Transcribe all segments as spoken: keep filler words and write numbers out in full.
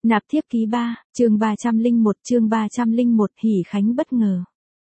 Nạp thiếp ký ba, chương ba trăm linh một, chương ba trăm linh một, hỉ khánh bất ngờ.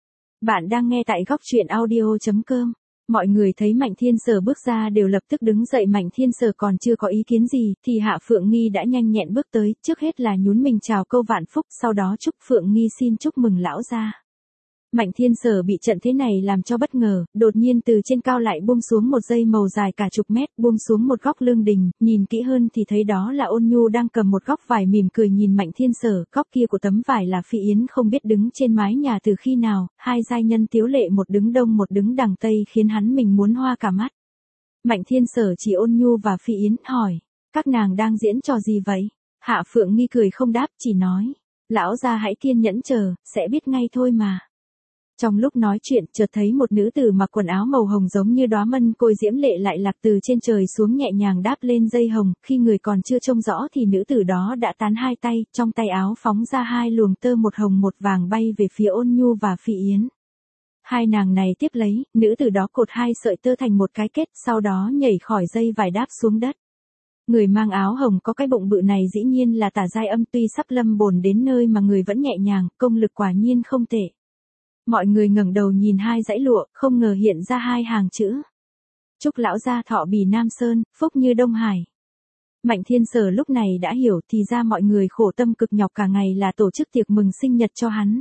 Bạn đang nghe tại góc truyện audio chấm com. Mọi người thấy Mạnh Thiên Sở bước ra đều lập tức đứng dậy. Mạnh Thiên Sở còn chưa có ý kiến gì, thì Hạ Phượng Nghi đã nhanh nhẹn bước tới, trước hết là nhún mình chào câu vạn phúc, sau đó chúc Phượng Nghi xin chúc mừng lão gia. Mạnh Thiên Sở bị trận thế này làm cho bất ngờ, đột nhiên từ trên cao lại buông xuống một dây màu dài cả chục mét, buông xuống một góc lương đình, nhìn kỹ hơn thì thấy đó là Ôn Nhu đang cầm một góc vải mỉm cười nhìn Mạnh Thiên Sở, góc kia của tấm vải là Phi Yến không biết đứng trên mái nhà từ khi nào, hai giai nhân tiếu lệ một đứng đông một đứng đằng tây khiến hắn mình muốn hoa cả mắt. Mạnh Thiên Sở chỉ Ôn Nhu và Phi Yến, hỏi, các nàng đang diễn trò gì vậy? Hạ Phượng Nghi cười không đáp, chỉ nói, lão gia hãy kiên nhẫn chờ, sẽ biết ngay thôi mà. Trong lúc nói chuyện, chợt thấy một nữ tử mặc quần áo màu hồng giống như đóa mân côi diễm lệ lại lạc từ trên trời xuống nhẹ nhàng đáp lên dây hồng, khi người còn chưa trông rõ thì nữ tử đó đã tán hai tay, trong tay áo phóng ra hai luồng tơ một hồng một vàng bay về phía Ôn Nhu và Phi Yến. Hai nàng này tiếp lấy, nữ tử đó cột hai sợi tơ thành một cái kết, sau đó nhảy khỏi dây vải đáp xuống đất. Người mang áo hồng có cái bụng bự này dĩ nhiên là Tả Giai Âm, tuy sắp lâm bồn đến nơi mà người vẫn nhẹ nhàng, công lực quả nhiên không tệ. Mọi người ngẩng đầu nhìn hai dãy lụa, không ngờ hiện ra hai hàng chữ. Chúc lão gia thọ bì Nam Sơn, phúc như Đông Hải. Mạnh Thiên Sở lúc này đã hiểu thì ra mọi người khổ tâm cực nhọc cả ngày là tổ chức tiệc mừng sinh nhật cho hắn.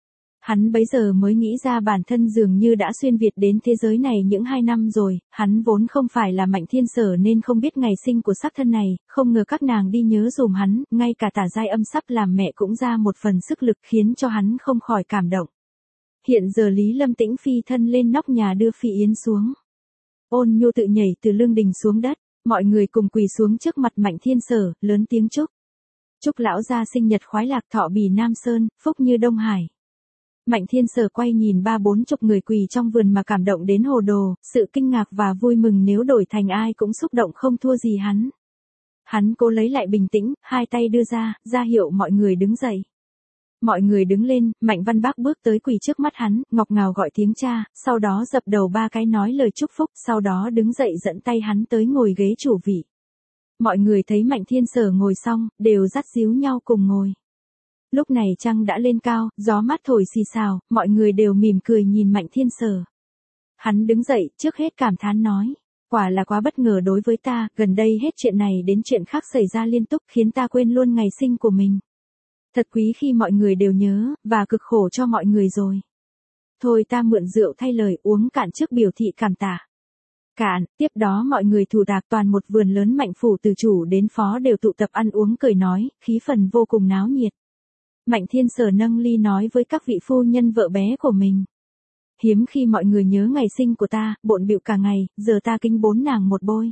Hắn bấy giờ mới nghĩ ra bản thân dường như đã xuyên Việt đến thế giới này những hai năm rồi, hắn vốn không phải là Mạnh Thiên Sở nên không biết ngày sinh của sắc thân này, không ngờ các nàng đi nhớ dùm hắn, ngay cả Tả Giai Âm sắp làm mẹ cũng ra một phần sức lực khiến cho hắn không khỏi cảm động. Hiện giờ Lý Lâm Tĩnh phi thân lên nóc nhà đưa Phi Yến xuống. Ôn Nhu tự nhảy từ lương đình xuống đất, mọi người cùng quỳ xuống trước mặt Mạnh Thiên Sở, lớn tiếng chúc. Chúc lão gia sinh nhật khoái lạc thọ bì Nam Sơn, phúc như Đông Hải. Mạnh Thiên Sở quay nhìn ba bốn chục người quỳ trong vườn mà cảm động đến hồ đồ, sự kinh ngạc và vui mừng nếu đổi thành ai cũng xúc động không thua gì hắn. Hắn cố lấy lại bình tĩnh, hai tay đưa ra, ra hiệu mọi người đứng dậy. Mọi người đứng lên, Mạnh Văn Bác bước tới quỳ trước mắt hắn, ngọt ngào gọi tiếng cha, sau đó dập đầu ba cái nói lời chúc phúc, sau đó đứng dậy dẫn tay hắn tới ngồi ghế chủ vị. Mọi người thấy Mạnh Thiên Sở ngồi xong, đều dắt díu nhau cùng ngồi. Lúc này trăng đã lên cao, gió mát thổi xì xào, mọi người đều mỉm cười nhìn Mạnh Thiên Sở. Hắn đứng dậy, trước hết cảm thán nói, quả là quá bất ngờ đối với ta, gần đây hết chuyện này đến chuyện khác xảy ra liên tục khiến ta quên luôn ngày sinh của mình. Thật quý khi mọi người đều nhớ, và cực khổ cho mọi người rồi. Thôi ta mượn rượu thay lời, uống cạn trước biểu thị cảm tạ. Cạn, tiếp đó mọi người thủ đạc toàn một vườn lớn, Mạnh phủ từ chủ đến phó đều tụ tập ăn uống cười nói, khí phần vô cùng náo nhiệt. Mạnh Thiên Sở nâng ly nói với các vị phu nhân vợ bé của mình. Hiếm khi mọi người nhớ ngày sinh của ta, bộn bịu cả ngày, giờ ta kính bốn nàng một bôi.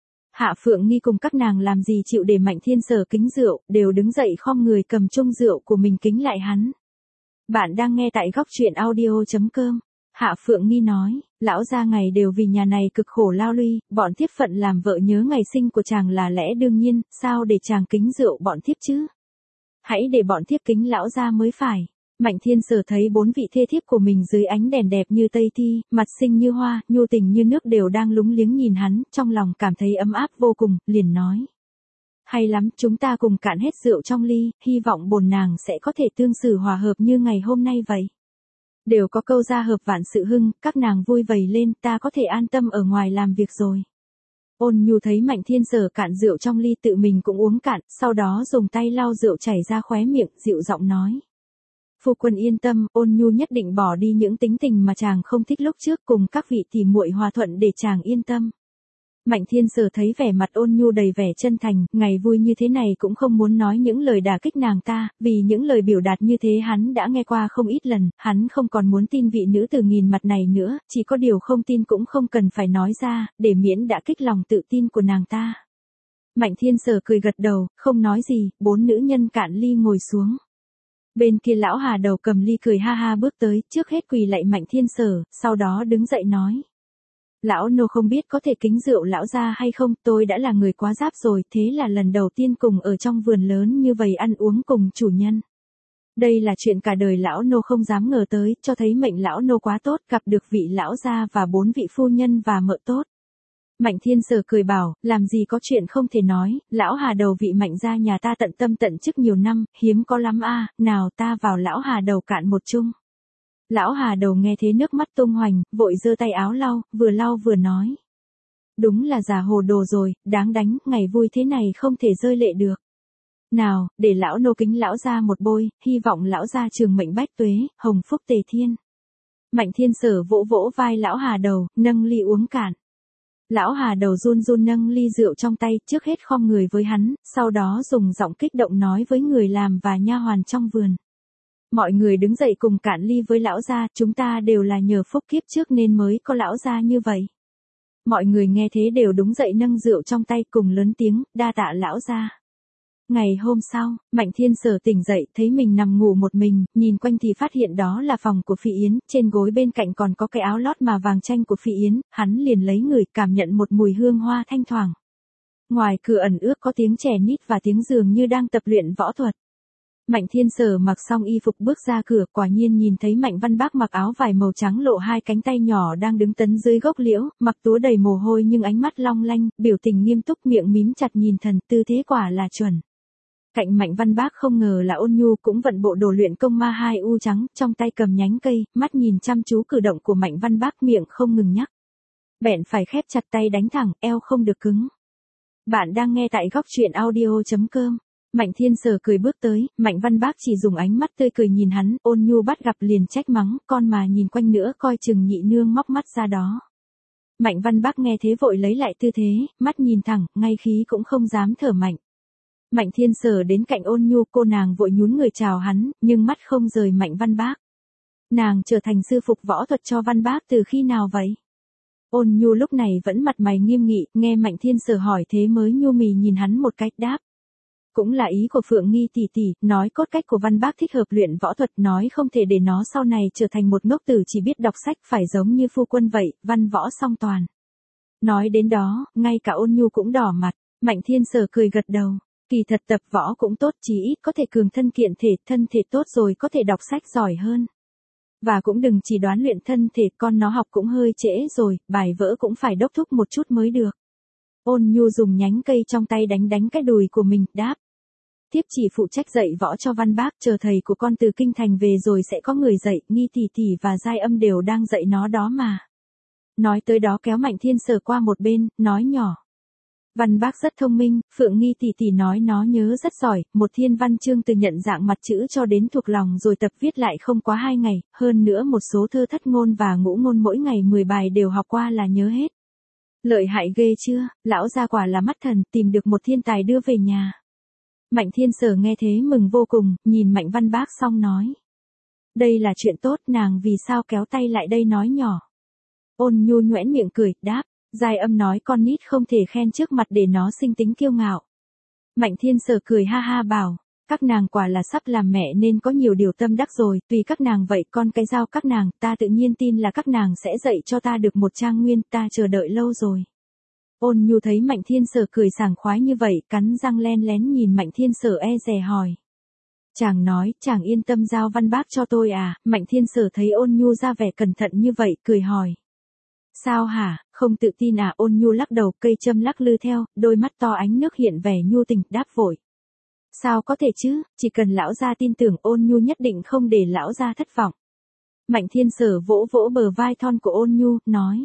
Hạ Phượng Nghi cùng các nàng làm gì chịu để Mạnh Thiên Sở kính rượu, đều đứng dậy khom người cầm chung rượu của mình kính lại hắn. Bạn đang nghe tại góc truyện audio chấm com. Hạ Phượng Nghi nói, lão gia ngày đều vì nhà này cực khổ lao luy, bọn thiếp phận làm vợ nhớ ngày sinh của chàng là lẽ đương nhiên, sao để chàng kính rượu bọn thiếp chứ? Hãy để bọn thiếp kính lão gia mới phải. Mạnh Thiên Sở thấy bốn vị thê thiếp của mình dưới ánh đèn đẹp như Tây Thi, mặt xinh như hoa, nhu tình như nước đều đang lúng liếng nhìn hắn, trong lòng cảm thấy ấm áp vô cùng, liền nói. Hay lắm, chúng ta cùng cạn hết rượu trong ly, hy vọng bồn nàng sẽ có thể tương xử hòa hợp như ngày hôm nay vậy. Đều có câu gia hợp vạn sự hưng, các nàng vui vầy lên, ta có thể an tâm ở ngoài làm việc rồi. Ôn Nhu thấy Mạnh Thiên Sở cạn rượu trong ly tự mình cũng uống cạn, sau đó dùng tay lau rượu chảy ra khóe miệng, dịu giọng nói. Phu quân yên tâm, Ôn Nhu nhất định bỏ đi những tính tình mà chàng không thích lúc trước, cùng các vị tỉ muội hòa thuận để chàng yên tâm. Mạnh Thiên Sở thấy vẻ mặt Ôn Nhu đầy vẻ chân thành, ngày vui như thế này cũng không muốn nói những lời đả kích nàng ta, vì những lời biểu đạt như thế hắn đã nghe qua không ít lần, hắn không còn muốn tin vị nữ tử nghìn mặt này nữa, chỉ có điều không tin cũng không cần phải nói ra, để miễn đã kích lòng tự tin của nàng ta. Mạnh Thiên Sở cười gật đầu, không nói gì, bốn nữ nhân cạn ly ngồi xuống. Bên kia lão Hà đầu cầm ly cười ha ha bước tới, trước hết quỳ lạy Mạnh Thiên Sở, sau đó đứng dậy nói. Lão nô không biết có thể kính rượu lão gia hay không, tôi đã là người quá giáp rồi, thế là lần đầu tiên cùng ở trong vườn lớn như vậy ăn uống cùng chủ nhân. Đây là chuyện cả đời lão nô không dám ngờ tới, cho thấy mệnh lão nô quá tốt, gặp được vị lão gia và bốn vị phu nhân và mợ tốt. Mạnh Thiên Sở cười bảo, làm gì có chuyện không thể nói, lão Hà Đầu vị Mạnh gia nhà ta tận tâm tận chức nhiều năm, hiếm có lắm a, nào ta vào lão Hà Đầu cạn một chung. Lão Hà Đầu nghe thế nước mắt tung hoành, vội giơ tay áo lau, vừa lau vừa nói. Đúng là già hồ đồ rồi, đáng đánh, ngày vui thế này không thể rơi lệ được. Nào, để lão nô kính lão gia một bôi, hy vọng lão gia trường mệnh bách tuế, hồng phúc tề thiên. Mạnh Thiên Sở vỗ vỗ vai lão Hà Đầu, nâng ly uống cạn. Lão Hà Đầu run run nâng ly rượu trong tay, trước hết khom người với hắn, sau đó dùng giọng kích động nói với người làm và nha hoàn trong vườn. Mọi người đứng dậy cùng cạn ly với lão gia, chúng ta đều là nhờ phúc kiếp trước nên mới có lão gia như vậy. Mọi người nghe thế đều đúng dậy nâng rượu trong tay cùng lớn tiếng, đa tạ lão gia. Ngày hôm sau, Mạnh Thiên Sở tỉnh dậy, thấy mình nằm ngủ một mình, nhìn quanh thì phát hiện đó là phòng của Phỉ Yến, trên gối bên cạnh còn có cái áo lót mà vàng chanh của Phỉ Yến, hắn liền lấy người, cảm nhận một mùi hương hoa thanh thoảng. Ngoài cửa ẩn ước có tiếng trẻ nít và tiếng dường như đang tập luyện võ thuật. Mạnh Thiên Sở mặc xong y phục bước ra cửa, quả nhiên nhìn thấy Mạnh Văn Bác mặc áo vải màu trắng lộ hai cánh tay nhỏ đang đứng tấn dưới gốc liễu, mặc túa đầy mồ hôi nhưng ánh mắt long lanh, biểu tình nghiêm túc, miệng mím chặt nhìn thần, tư thế quả là chuẩn. Cạnh Mạnh Văn Bác không ngờ là Ôn Nhu, cũng vận bộ đồ luyện công ma hai u trắng, trong tay cầm nhánh cây, mắt nhìn chăm chú cử động của Mạnh Văn Bác, miệng không ngừng nhắc. Bèn phải khép chặt tay đánh thẳng, eo không được cứng. Bạn đang nghe tại góc truyện audio chấm com. Mạnh Thiên Sở cười bước tới, Mạnh Văn Bác chỉ dùng ánh mắt tươi cười nhìn hắn, Ôn Nhu bắt gặp liền trách mắng, con mà nhìn quanh nữa coi chừng nhị nương móc mắt ra đó. Mạnh Văn Bác nghe thế vội lấy lại tư thế, mắt nhìn thẳng, ngay khí cũng không dám thở mạnh. Mạnh Thiên Sở đến cạnh Ôn Nhu, cô nàng vội nhún người chào hắn, nhưng mắt không rời Mạnh Văn Bác. Nàng trở thành sư phục võ thuật cho Văn Bác từ khi nào vậy? Ôn Nhu lúc này vẫn mặt mày nghiêm nghị, nghe Mạnh Thiên Sở hỏi thế mới nhu mì nhìn hắn một cách đáp. Cũng là ý của Phượng Nghi tỷ tỷ, nói cốt cách của Văn Bác thích hợp luyện võ thuật, nói không thể để nó sau này trở thành một ngốc tử chỉ biết đọc sách, phải giống như phu quân vậy, văn võ song toàn. Nói đến đó, ngay cả Ôn Nhu cũng đỏ mặt, Mạnh Thiên Sở cười gật đầu. Kỳ thật tập võ cũng tốt, chí ít có thể cường thân kiện thể, thân thể tốt rồi có thể đọc sách giỏi hơn. Và cũng đừng chỉ đoán luyện thân thể, con nó học cũng hơi trễ rồi, bài vỡ cũng phải đốc thúc một chút mới được. Ôn Nhu dùng nhánh cây trong tay đánh đánh cái đùi của mình, đáp. Tiếp chỉ phụ trách dạy võ cho Văn Bác, chờ thầy của con từ kinh thành về rồi sẽ có người dạy, Nghi tỷ tỷ và Giai Âm đều đang dạy nó đó mà. Nói tới đó kéo Mạnh Thiên Sở qua một bên, nói nhỏ. Văn Bác rất thông minh, Phượng Nghi tỷ tỷ nói nó nhớ rất giỏi, một thiên văn chương từ nhận dạng mặt chữ cho đến thuộc lòng rồi tập viết lại không quá hai ngày, hơn nữa một số thơ thất ngôn và ngũ ngôn mỗi ngày mười bài đều học qua là nhớ hết. Lợi hại ghê chưa, lão gia quả là mắt thần, tìm được một thiên tài đưa về nhà. Mạnh Thiên Sở nghe thế mừng vô cùng, nhìn Mạnh Văn Bác xong nói. Đây là chuyện tốt, nàng vì sao kéo tay lại đây nói nhỏ. Ôn Nhu nhoẻn miệng cười, đáp. Giai Âm nói con nít không thể khen trước mặt để nó sinh tính kiêu ngạo. Mạnh Thiên Sở cười ha ha bảo, các nàng quả là sắp làm mẹ nên có nhiều điều tâm đắc rồi, tùy các nàng vậy, con cái giao các nàng, ta tự nhiên tin là các nàng sẽ dạy cho ta được một trang nguyên, ta chờ đợi lâu rồi. Ôn Nhu thấy Mạnh Thiên Sở cười sảng khoái như vậy, cắn răng len lén nhìn Mạnh Thiên Sở e dè hỏi. Chàng nói, chàng yên tâm giao Văn Bác cho tôi à, Mạnh Thiên Sở thấy Ôn Nhu ra vẻ cẩn thận như vậy, cười hỏi. Sao hả, không tự tin à, Ôn Nhu lắc đầu, cây châm lắc lư theo, đôi mắt to ánh nước hiện vẻ nhu tình, đáp vội. Sao có thể chứ, chỉ cần lão gia tin tưởng, Ôn Nhu nhất định không để lão gia thất vọng. Mạnh Thiên Sở vỗ vỗ bờ vai thon của Ôn Nhu, nói.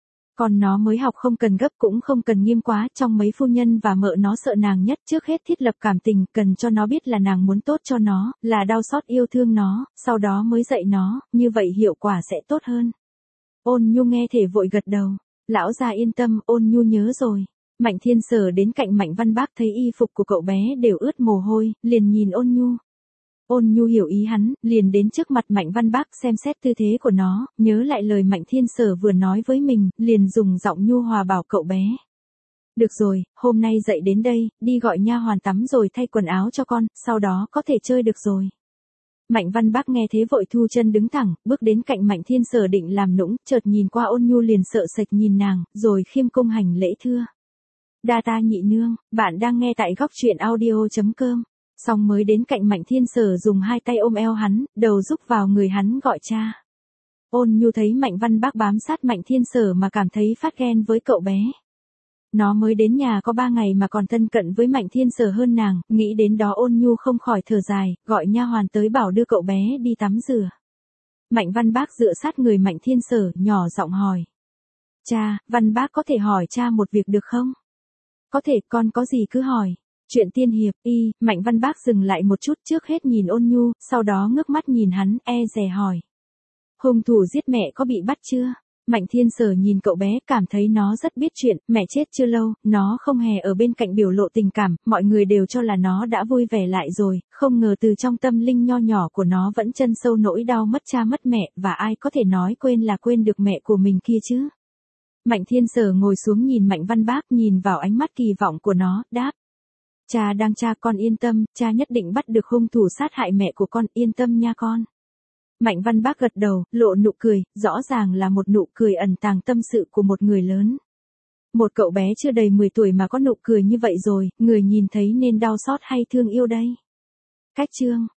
Còn nó mới học không cần gấp cũng không cần nghiêm quá, trong mấy phu nhân và mợ nó sợ nàng nhất, trước hết thiết lập cảm tình, cần cho nó biết là nàng muốn tốt cho nó, là đau xót yêu thương nó, sau đó mới dạy nó, như vậy hiệu quả sẽ tốt hơn. Ôn Nhu nghe thể vội gật đầu, lão gia yên tâm, Ôn Nhu nhớ rồi. Mạnh Thiên Sở đến cạnh Mạnh Văn Bác thấy y phục của cậu bé đều ướt mồ hôi, liền nhìn Ôn Nhu. Ôn Nhu hiểu ý hắn, liền đến trước mặt Mạnh Văn Bác xem xét tư thế của nó, nhớ lại lời Mạnh Thiên Sở vừa nói với mình, liền dùng giọng nhu hòa bảo cậu bé. Được rồi, hôm nay dậy đến đây, đi gọi nha hoàn tắm rồi thay quần áo cho con, sau đó có thể chơi được rồi. Mạnh Văn Bác nghe thế vội thu chân đứng thẳng, bước đến cạnh Mạnh Thiên Sở định làm nũng, chợt nhìn qua Ôn Nhu liền sợ sệt nhìn nàng, rồi khiêm cung hành lễ thưa. Đa ta nhị nương, bạn đang nghe tại góc truyện audio chấm com. Xong mới đến cạnh Mạnh Thiên Sở dùng hai tay ôm eo hắn, đầu rúc vào người hắn gọi cha. Ôn Nhu thấy Mạnh Văn Bác bám sát Mạnh Thiên Sở mà cảm thấy phát ghen với cậu bé. Nó mới đến nhà có ba ngày mà còn thân cận với Mạnh Thiên Sở hơn nàng, nghĩ đến đó Ôn Nhu không khỏi thở dài, gọi nha hoàn tới bảo đưa cậu bé đi tắm rửa. Mạnh Văn Bác dựa sát người Mạnh Thiên Sở, nhỏ giọng hỏi. Cha, Văn Bác có thể hỏi cha một việc được không? Có thể, con có gì cứ hỏi. Chuyện tiên hiệp, y, Mạnh Văn Bác dừng lại một chút trước hết nhìn Ôn Nhu, sau đó ngước mắt nhìn hắn, e dè hỏi. Hung thủ giết mẹ có bị bắt chưa? Mạnh Thiên Sở nhìn cậu bé cảm thấy nó rất biết chuyện, mẹ chết chưa lâu, nó không hề ở bên cạnh biểu lộ tình cảm, mọi người đều cho là nó đã vui vẻ lại rồi, không ngờ từ trong tâm linh nho nhỏ của nó vẫn chân sâu nỗi đau mất cha mất mẹ, và ai có thể nói quên là quên được mẹ của mình kia chứ? Mạnh Thiên Sở ngồi xuống nhìn Mạnh Văn Bác, nhìn vào ánh mắt kỳ vọng của nó, đáp. Cha đang tra, con yên tâm, cha nhất định bắt được hung thủ sát hại mẹ của con, yên tâm nha con. Mạnh Văn Bác gật đầu, lộ nụ cười, rõ ràng là một nụ cười ẩn tàng tâm sự của một người lớn. Một cậu bé chưa đầy mười tuổi mà có nụ cười như vậy rồi, người nhìn thấy nên đau xót hay thương yêu đây? Cách chương